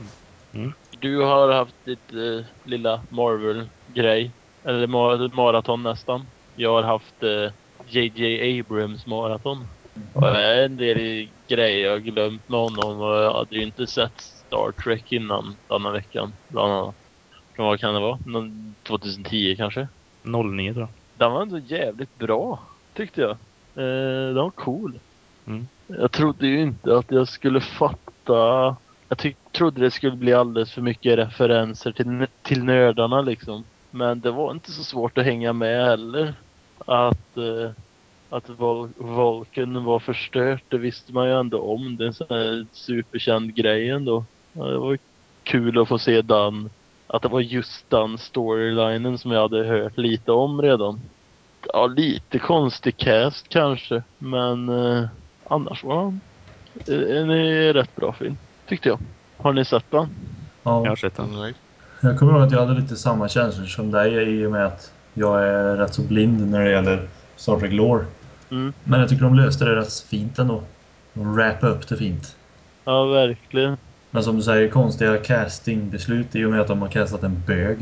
Du har haft ditt eh, lilla Marvel-grej. Eller ma- maraton nästan. Jag har haft eh, J J Abrams maraton. Och en del grejer jag glömt med honom. Och jag hade ju inte sett Star Trek innan denna veckan. Bland annat. Vad kan det vara? Någon tjugohundratio kanske? noll nio tror jag. Den var ändå jävligt bra, tyckte jag. Eh, den var cool. Mm. Jag trodde ju inte att jag skulle fatta... Jag tyck, trodde det skulle bli alldeles för mycket referenser till, till nördarna liksom. Men det var inte så svårt att hänga med heller. Att, eh, att Vol- Vulcan var förstört, det visste man ju ändå om. Det är en sån här superkänd grej ändå. Ja, det var kul att få se den. Att det var just den storylinen som jag hade hört lite om redan. Ja, lite konstig cast kanske. Men eh, annars var han en, en rätt bra film, tyckte jag. Har ni sett den? Jag har Ja. sett den. Nej. Jag kommer ihåg att jag hade lite samma känslor som dig i och med att jag är rätt så blind när det gäller Star Trek lore. Mm. Men jag tycker de löste det rätt fint ändå. De wrappade upp det fint. Ja, verkligen. Men som du säger, konstiga castingbeslut i och med att de har castat en bög.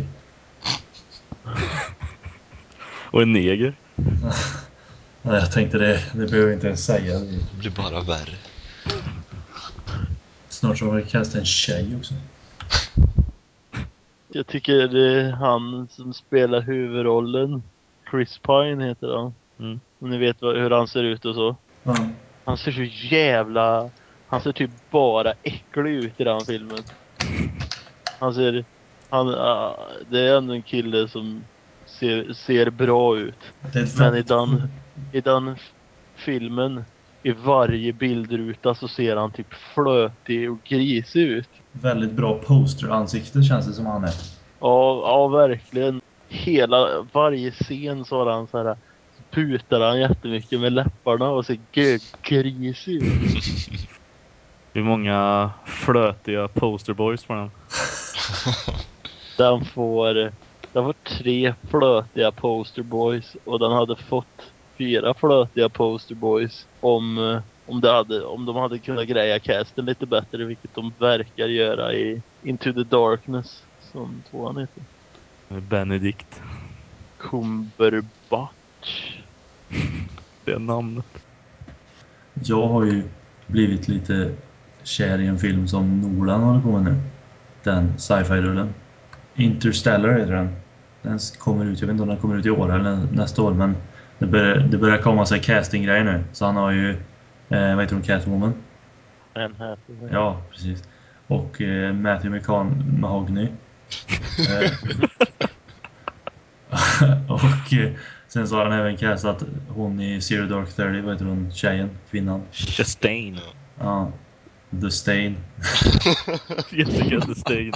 Och en neger. Nej, jag tänkte det, det behöver jag inte ens säga. Det blir bara värre. Snart så har vi castat en tjej också. Jag tycker det är han som spelar huvudrollen. Chris Pine heter han. Mm. Om ni vet vad, hur han ser ut och så. Ja. Han ser så jävla... Han ser typ bara äcklig ut i den filmen. Han ser... Han, uh, det är ändå en kille som ser, ser bra ut. Det är ett Men i väldigt, den, i den f- filmen, i varje bildruta så ser han typ flötig och grisig ut. väldigt bra posteransikte känns det som han är. Ja, ja, verkligen. Hela, varje scen så har han så här, så putar han jättemycket med läpparna och ser gö- grisig ut. Hur många flötiga posterboys får den? Den får, den får tre flötiga posterboys och den hade fått fyra flötiga posterboys om, eh, om, det hade, om de hade kunnat greja casten lite bättre, vilket de verkar göra i Into the Darkness, som tvåan heter. Benedict. Cumberbatch. Det är namnet. Jag har ju blivit lite kär i en film som Nolan håller på med nu. Den sci-fi-rullen. Interstellar heter den. Den kommer ut, jag vet inte om den kommer ut i år eller nästa år, men det börjar, det börjar komma sig casting-grejer nu. Så han har ju, eh, vad heter hon, Catwoman? Anne Hathaway. Ja, precis. Och eh, Matthew McCon Mahogny. Eh, och eh, sen så har han även castat hon i Zero Dark Thirty, vad heter hon, tjejen, kvinnan? Chastain. Ja, The Stain. Jessica Chastain.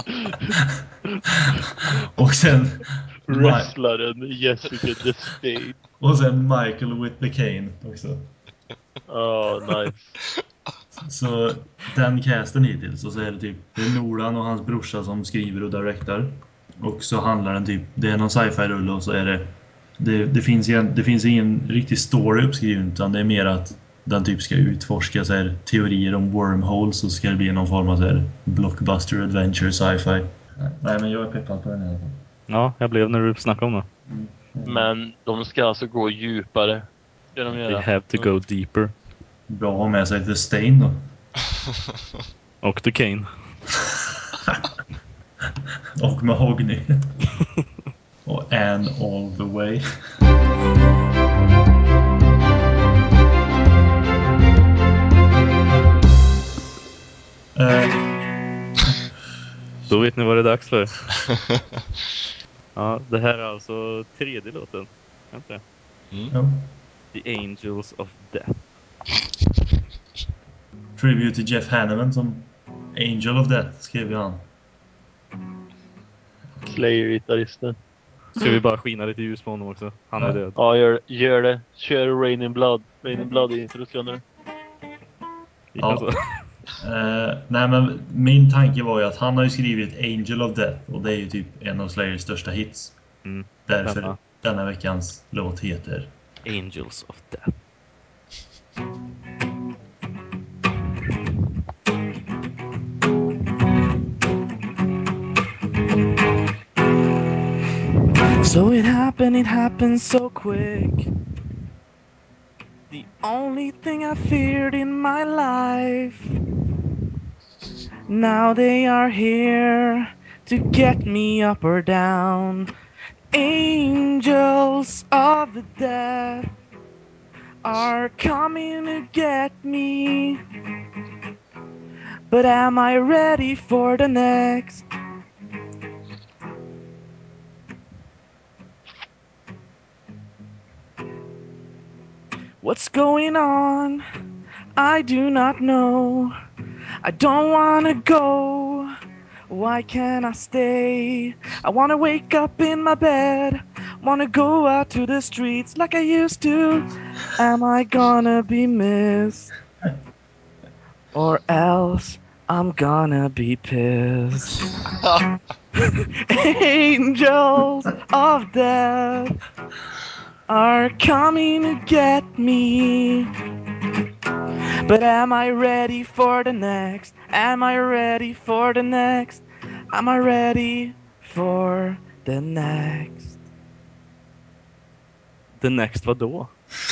Och sen Ma- Wrestlaren Jessica Chastain. och sen Michael Whitney Kane också. Ja, nice. Så den casten hittills, och så är det typ det är Nolan och hans brorsa som skriver och directar. Och så handlar den typ, det är någon sci-fi-rulle och så är det det, det, finns igen, det finns ingen riktig story uppskriven, utan det är mer att den typ ska utforska så här, teorier om wormholes, och så ska det bli någon form av så här, blockbuster, adventure, sci-fi. Nej, men jag är peppad på den här. Ja, jag blev när du snackade om det. Men de ska alltså gå djupare. Det de They gör. have to go deeper. Bra att ha med sig The Stain då. Och The Kane. Och Mahogny. Och Anne all the way. Eh, Då vet ni vad det är dags för. Ja, det här är alltså tredje låten. Inte det? ja. The Angels of Death. Tribute till Jeff Hanneman som Angel of Death skrev ju han. Slayer-gitarristen. Ska vi bara skina lite ljus på honom också? Han är Ja. död. Ja, gör, gör det. Kör Rain in Blood. Rain in Blood i introductionen nu. Ja. Ja. Eh, nej men min tanke var ju att han har ju skrivit Angel of Death och det är ju typ en av Slayers största hits. Mm. Därför Denna. denna veckans låt heter Angels of Death. So it happened, it happened so quick. The only thing I feared in my life. Now they are here to get me up or down. Angels of the death are coming to get me. But am I ready for the next? What's going on? I do not know. I don't wanna go. Why can't I stay? I wanna wake up in my bed. Wanna go out to the streets like I used to. Am I gonna be missed? Or else I'm gonna be pissed. Angels of death are coming to get me. But am I ready for the next? Am I ready for the next? Am I ready for the next? The next vad då?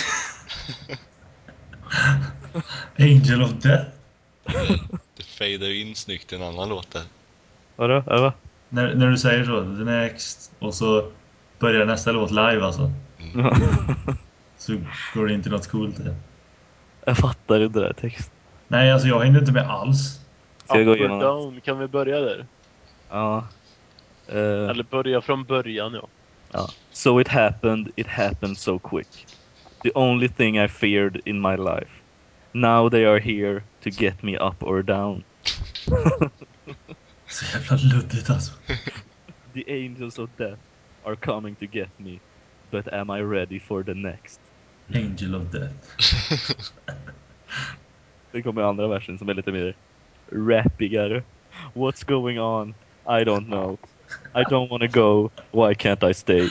Angel of Death. Det fejdar ju in snyggt i en annan låt där. Vadå? Äh, va? När, när du säger så, the next och så börjar nästa låt live alltså. Så går det inte något coolt det. Jag fattar inte det där text. Nej, alltså jag hängde inte med alls. Ska jag gå Up or igenom det? down, kan vi börja där? Ja. Eh, Eller börja från början, ja. ja. So it happened, it happened so quick. The only thing I feared in my life. Now they are here to get me up or down. Så jävla luddigt alltså. The angels of death are coming to get me. But am I ready for the next? Angel of Death. Det kommer andra versen som är lite mer rappigare. What's going on? I don't know. I don't wanna go. Why can't I stay?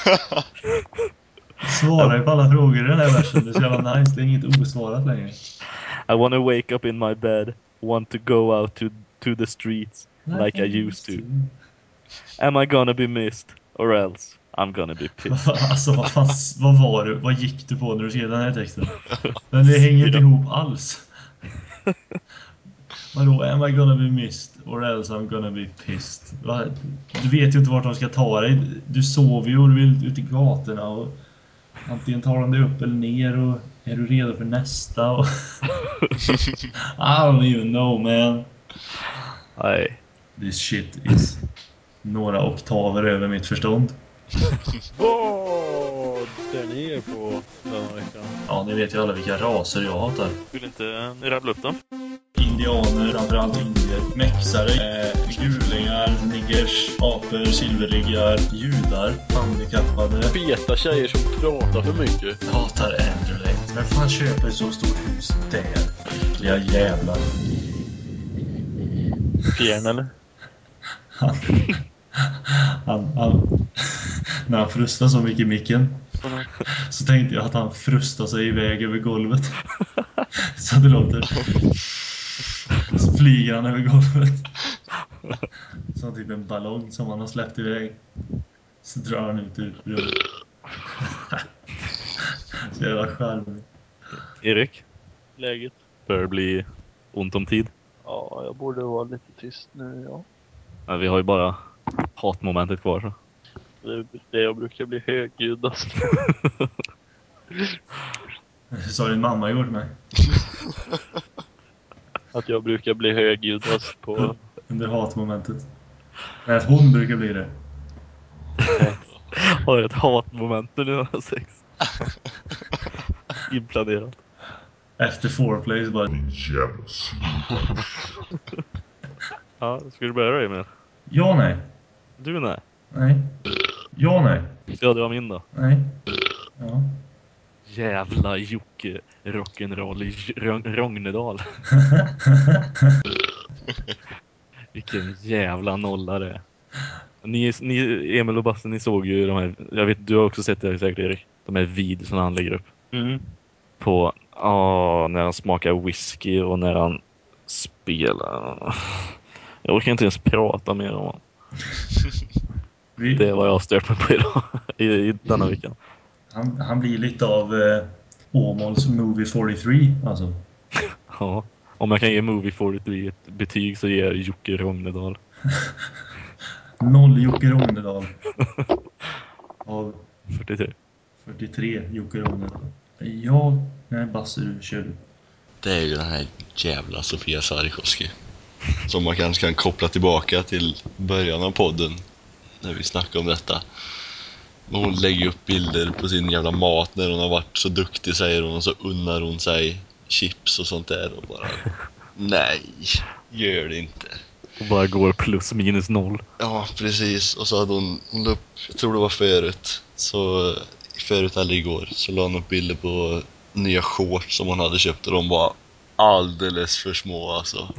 Svara ju på alla frågor i den här versen. Det är så jävla nice. Det är inget osvarat längre. I wanna wake up in my bed. Want to go out to, to the streets like I used to. Am I gonna be missed? Or else I'm gonna be pissed. Alltså vad fan, vad var du? Vad gick du på när du skrev den här texten? Men det hänger inte ihop alls. Vadå? Am I gonna be missed? Or else I'm gonna be pissed. Va? Du vet ju inte vart de ska ta dig. Du sover ju och du vill ut i gatorna. Och antingen tar de dig upp eller ner. Och är du redo för nästa? Och I don't even know, man. Nej. This shit is några oktaver över mitt förstånd. Vad är ni på denna veckan? Ja, ni vet ju alla vilka raser jag hatar. Vill inte rabbla upp dem? Indianer, framförallt indier. Mexare, eh, gulingar, niggers, apor, silverriggar, judar, handikappade. Feta tjejer som pratar för mycket. Jag hatar Andrew Lane. Vem fan köper ett så stort hus där? Äckliga jävlar. Fjärn eller? Han, han, han, när han frustar så mycket i micken så tänkte jag att han frustar sig iväg över golvet. Så det låter. Så flyger han över golvet. Som typ en ballong som han har släppt iväg. Så drar han ut ur rummet. Så jävla charmig. Erik? Läget? Börjar bli ont om tid. Ja, jag borde vara lite tyst nu, ja. Ja, vi har ju bara hatmomentet kvar så. Det, det jag brukar bli högljuddast. Så din mamma gjort mig. Att jag brukar bli högljuddast på... Under hatmomentet. Nej, att hon brukar bli det. Har ett hatmoment när du har sex. Inplanerat. Efter foreplay så bara... Din jävla svinbajs. Ja, ska du börja då med? Ja, nej. Du nej. Nej. Ja, nej. Ja, det var min då. Nej. Ja. Jävla Jocke rock'n'roll i Rong- Rognedal. Vilken jävla nolla det är. Ni, ni, Emil och Basse, ni såg ju de här, jag vet, du har också sett det säkert Erik, de här videorna han lägger upp. Mm. På, ja, när han smakar whisky och när han spelar. Jag orkar inte ens prata mer om honom. Vi, Det är vad jag har stört mig på idag, i, i denna veckan. han, han blir lite av eh, Åmåls Movie fyrtiotre, alltså. Ja, om jag kan ge Movie fyrtiotre ett betyg så ger jag Jocke Rognedal. Noll Jocke Rognedal. Av fyrtiotre. fyrtiotre Jocke Rognedal. Ja, nej, Basse, du kör du. Det är ju den här jävla Sofia Sarikoski. Som man kanske kan koppla tillbaka till början av podden. När vi snackade om detta. Men hon lägger upp bilder på sin jävla mat när hon har varit så duktig, säger hon. Och så unnar hon sig chips och sånt där. Och bara, nej, gör det inte. Och bara går plus minus noll. Ja, precis. Och så hade hon, hon la upp, jag tror det var förut. Så förut eller igår så la hon upp bilder på nya shorts som hon hade köpt. Och de var alldeles för små alltså.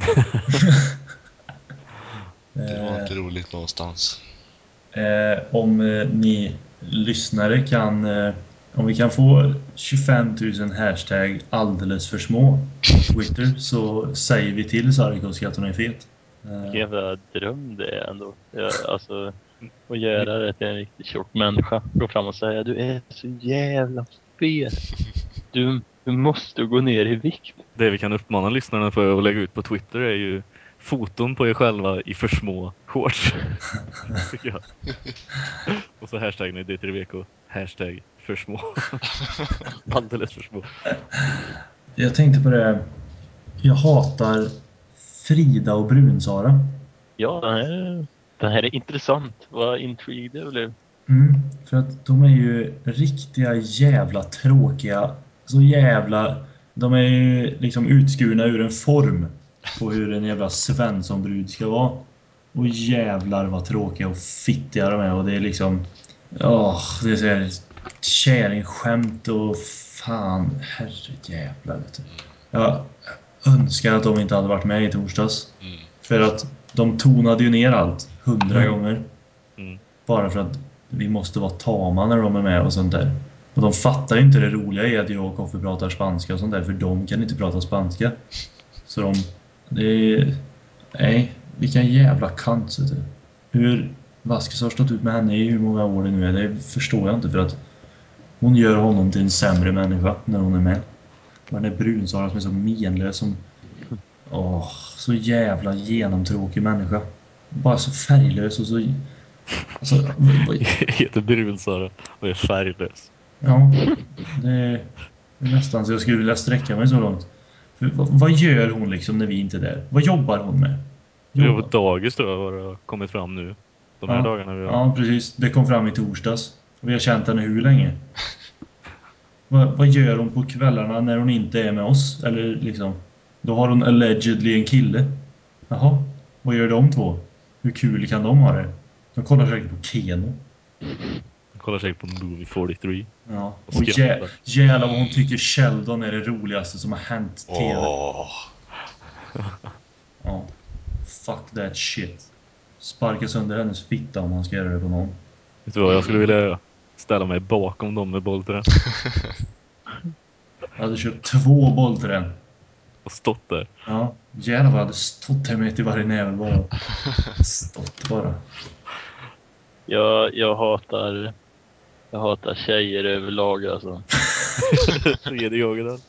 Det var inte roligt någonstans. Eh, om eh, ni lyssnare kan... Eh, om vi kan få tjugofem tusen hashtag alldeles för små på Twitter så säger vi till Sarikoski att hon är fet. Eh, Jävla dröm det är ändå. Jag, alltså, att göra det till en riktigt tjock människa. Gå fram och säga, du är så jävla fet. Du, du måste gå ner i vikt. Det vi kan uppmana lyssnarna för att lägga ut på Twitter är ju foton på er själva i för små shorts. Tycker jag. Och så hashtaggen i D tre V K. Hashtag för små. Alldeles för små. jag tänkte på det. Jag hatar Frida och Brunsara. Ja, den här, den här är intressant. Vad intrigued det blev. Mm, för att de är ju riktiga jävla tråkiga. Så jävla... De är ju liksom utskurna ur en form på hur en jävla Svensson-brud ska vara. Och jävlar vad tråkiga och fittiga de är. Och det är liksom... Åh, det är så här kärringskämt och fan... Herrejävlar, vet du. Jag önskar att de inte hade varit med i torsdags. Mm. För att de tonade ju ner allt hundra Mm. gånger. Mm. Bara för att vi måste vara tama när de är med och sånt där. Och de fattar ju inte det roliga i att jag och Koffe pratar spanska och sånt där. För de kan inte prata spanska. Så de... Det är... Nej, vilka jävla kant, vet du. Hur Vasquez har stått ut med henne i hur många år det nu är, det förstår jag inte. För att hon gör honom till en sämre människa när hon är med. Men det är Brunsara som är så menlös som... Åh, så jävla genomtråkig människa. Bara så färglös och så... Alltså, vad- vad- Heter Brunsara och är färglös. Ja, det är nästan så jag skulle vilja sträcka mig så långt. För, vad, vad gör hon liksom när vi inte är där? Vad jobbar hon med? Det var Jobbar- på dagis tror jag vad det har kommit fram nu. De här Ja. dagarna vi har. Ja, precis. Det kom fram i torsdags. Och vi har känt henne hur länge? vad, vad gör hon på kvällarna när hon inte är med oss? Eller liksom... Då har hon allegedly en kille. Jaha, vad gör de två? Hur kul kan de ha det? De kollar säkert på Keno. Jag kollar säkert på Movie fyrtiotre. Ja. Och Och jä- skrattar. jävlar vad hon tycker Sheldon är det roligaste som har hänt T V. Åh, Ja. Fuck that shit. Sparka sönder hennes fitta om man ska göra det på någon. Vet du vad jag skulle vilja göra? Ställa mig bakom dem med bollträn. Jag hade köpt två bollträn. Och stått där. Ja. Jävlar vad jag hade stått här med till varje nävel bara. Stått bara. Jag, jag hatar... Jag hatar tjejer överlag alltså. Tredje gången där.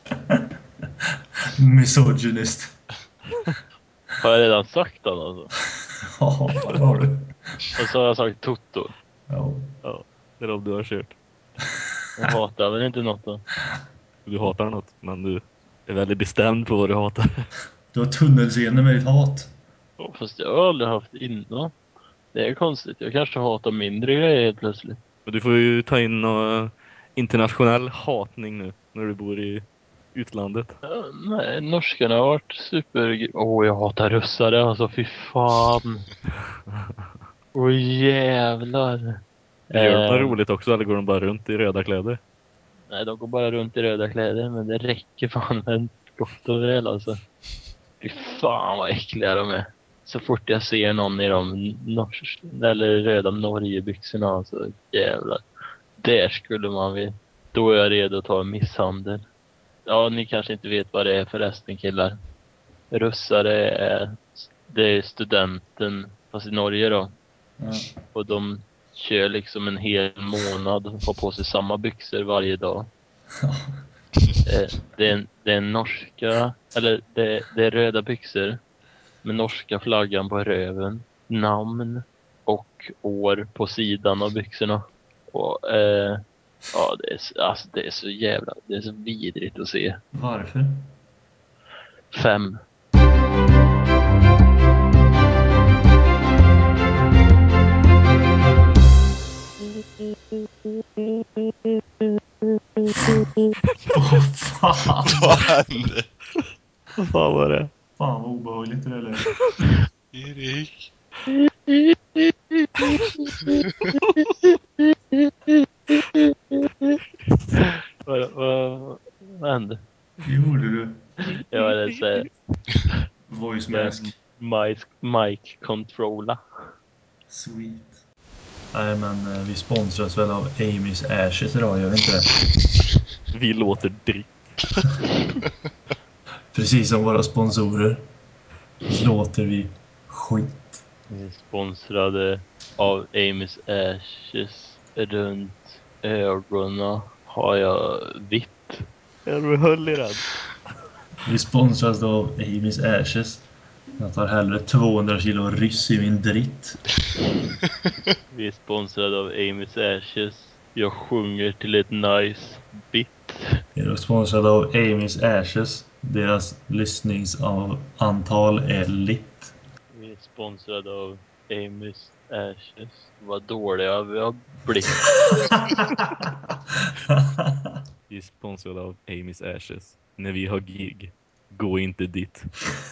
Misogynist. Har jag redan sagt det alltså? Ja, vad har du? Och så har jag sagt Toto. Ja. Ja, det är de du har kört. Jag hatar väl inte något då. Du hatar något, men du är väldigt bestämd på vad du hatar. Du har tunnelseende med ditt hat. Ja, fast jag har aldrig haft innan. Det är konstigt. Jag kanske hatar mindre grejer helt plötsligt. Men du får ju ta in någon internationell hatning nu när du bor i utlandet. Ja, nej, norskarna har varit super... Åh, oh, jag hatar russare. Alltså, fy fan. Åh, oh, jävlar. Gör de något Eh, roligt också eller går de bara runt i röda kläder? nej, de går bara runt i röda kläder. Men det räcker fan med gott och väl alltså. Fy fan vad äckliga de är. Så fort jag ser någon i de nors- eller röda Norgebyxorna, alltså jävlar. Där skulle man vilja. Då är jag redo att ta en misshandel. Ja, ni kanske inte vet vad det är förresten, killar. Russare är, det är studenten, fast i Norge då. Ja. Och de kör liksom en hel månad och har på sig samma byxor varje dag. Eh, det, är en, det är en norska, eller det, det är röda byxor med norska flaggan på röven, namn och år på sidan av byxorna. Och eh, ja, det är, alltså, det är så jävla, det är så vidrigt att se. Varför? Fem. Åh fan! Vad hände? Vad fan var det? Fan vad obehagligt det där lät. Erik. Vad, vad, vad hände? Det gjorde du. Ja, det är så här, Voice med mask. mic, mic controller. Sweet. Nej men eh, vi sponsras väl av Amy's Ashes idag, gör vi inte det? Vi låter dritt. Precis som våra sponsorer. Låter vi skit. Vi är sponsrade av Amy's Ashes. Runt ögonen har jag vitt. Är du höll i den? Vi sponsras av Amy's Ashes. Jag tar hellre tvåhundra kilo ryss i min dritt. Vi är sponsrade av Amy's Ashes. Jag sjunger till ett nice bit. Jag är sponsrad av Amy's Ashes. Deras lyssningsantal är litt. Vi är sponsrade av Amy's Ashes. Vad dåliga vi har blivit. Vi är sponsrade av Amy's Ashes. När vi har gig, gå inte dit.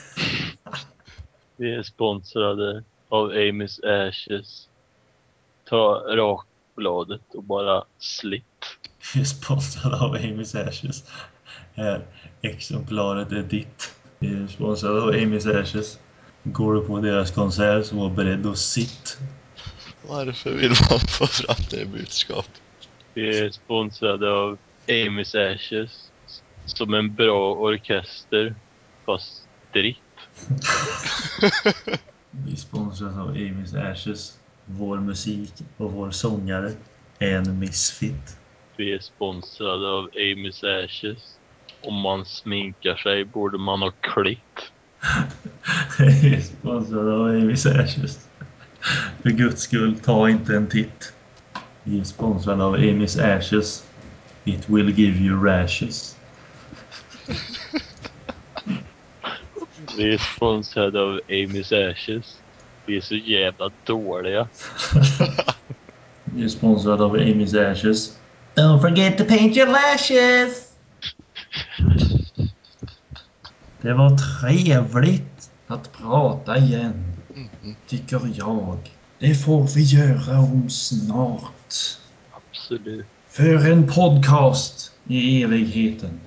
Vi är sponsrade av Amy's Ashes. Ta rakbladet och bara slitt. Vi är sponsrade av Amy's Ashes. Här, exemplaret är ditt. Vi är sponsrade av Amy's Ashes. Går du på deras konsert så var beredd att sitt. Varför vill man få fram det budskapet? Vi är sponsrade av Amy's Ashes. Som en bra orkester. Fast dritt. Vi sponsras av Amy's Ashes. Vår musik och vår sångare är en misfit. Vi är sponsrade av Amy's Ashes. Om man sminkar sig borde man ha klitt. Vi är sponsrade av Amy's Ashes. För guds skull, ta inte en titt. Vi är sponsrade av Amy's Ashes. It will give you rashes. Vi är sponsrade av Amy's Ashes. Vi är så jävla dåliga. Vi är sponsrade av Amy's Ashes. Don't forget to paint your lashes! Det var trevligt att prata igen, tycker jag. Det får vi göra om snart. Absolut. För en podcast i evigheten.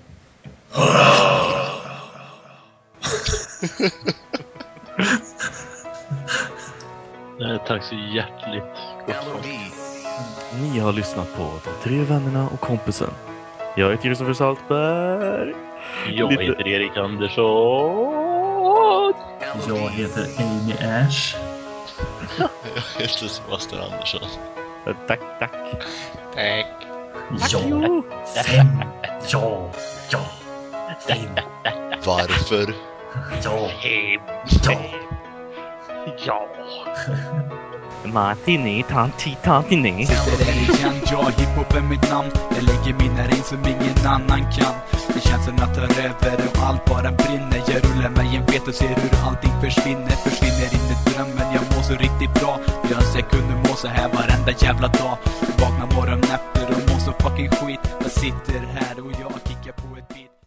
Eh, Tack så hjärtligt. Gott folk. Ni har lyssnat på De tre vännerna och kompisen. Jag heter Kristoffer Saltberg. Jag Lite- heter Erik Andersson. Jag heter Amy Ash. Jag heter Sebastian Andersson. Tack, tack. Tack. Ja, fem. Ja, ja. Fem. Varför? Ja, Hem. ja. Ja. Martini, tanti, tantini. Sitter där igen, ja, hiphop är mitt namn. Jag lägger mina rim som ingen annan kan. Det känns som att tar över och allt bara brinner. Jag rullar mig en vet och ser hur allting försvinner. Försvinner in i drömmen, jag mår så riktigt bra. Jag önskar jag kunde må så här varenda jävla dag. Vaknar morgon efter och mår så fucking skit. Jag sitter här och jag kickar på ett beat.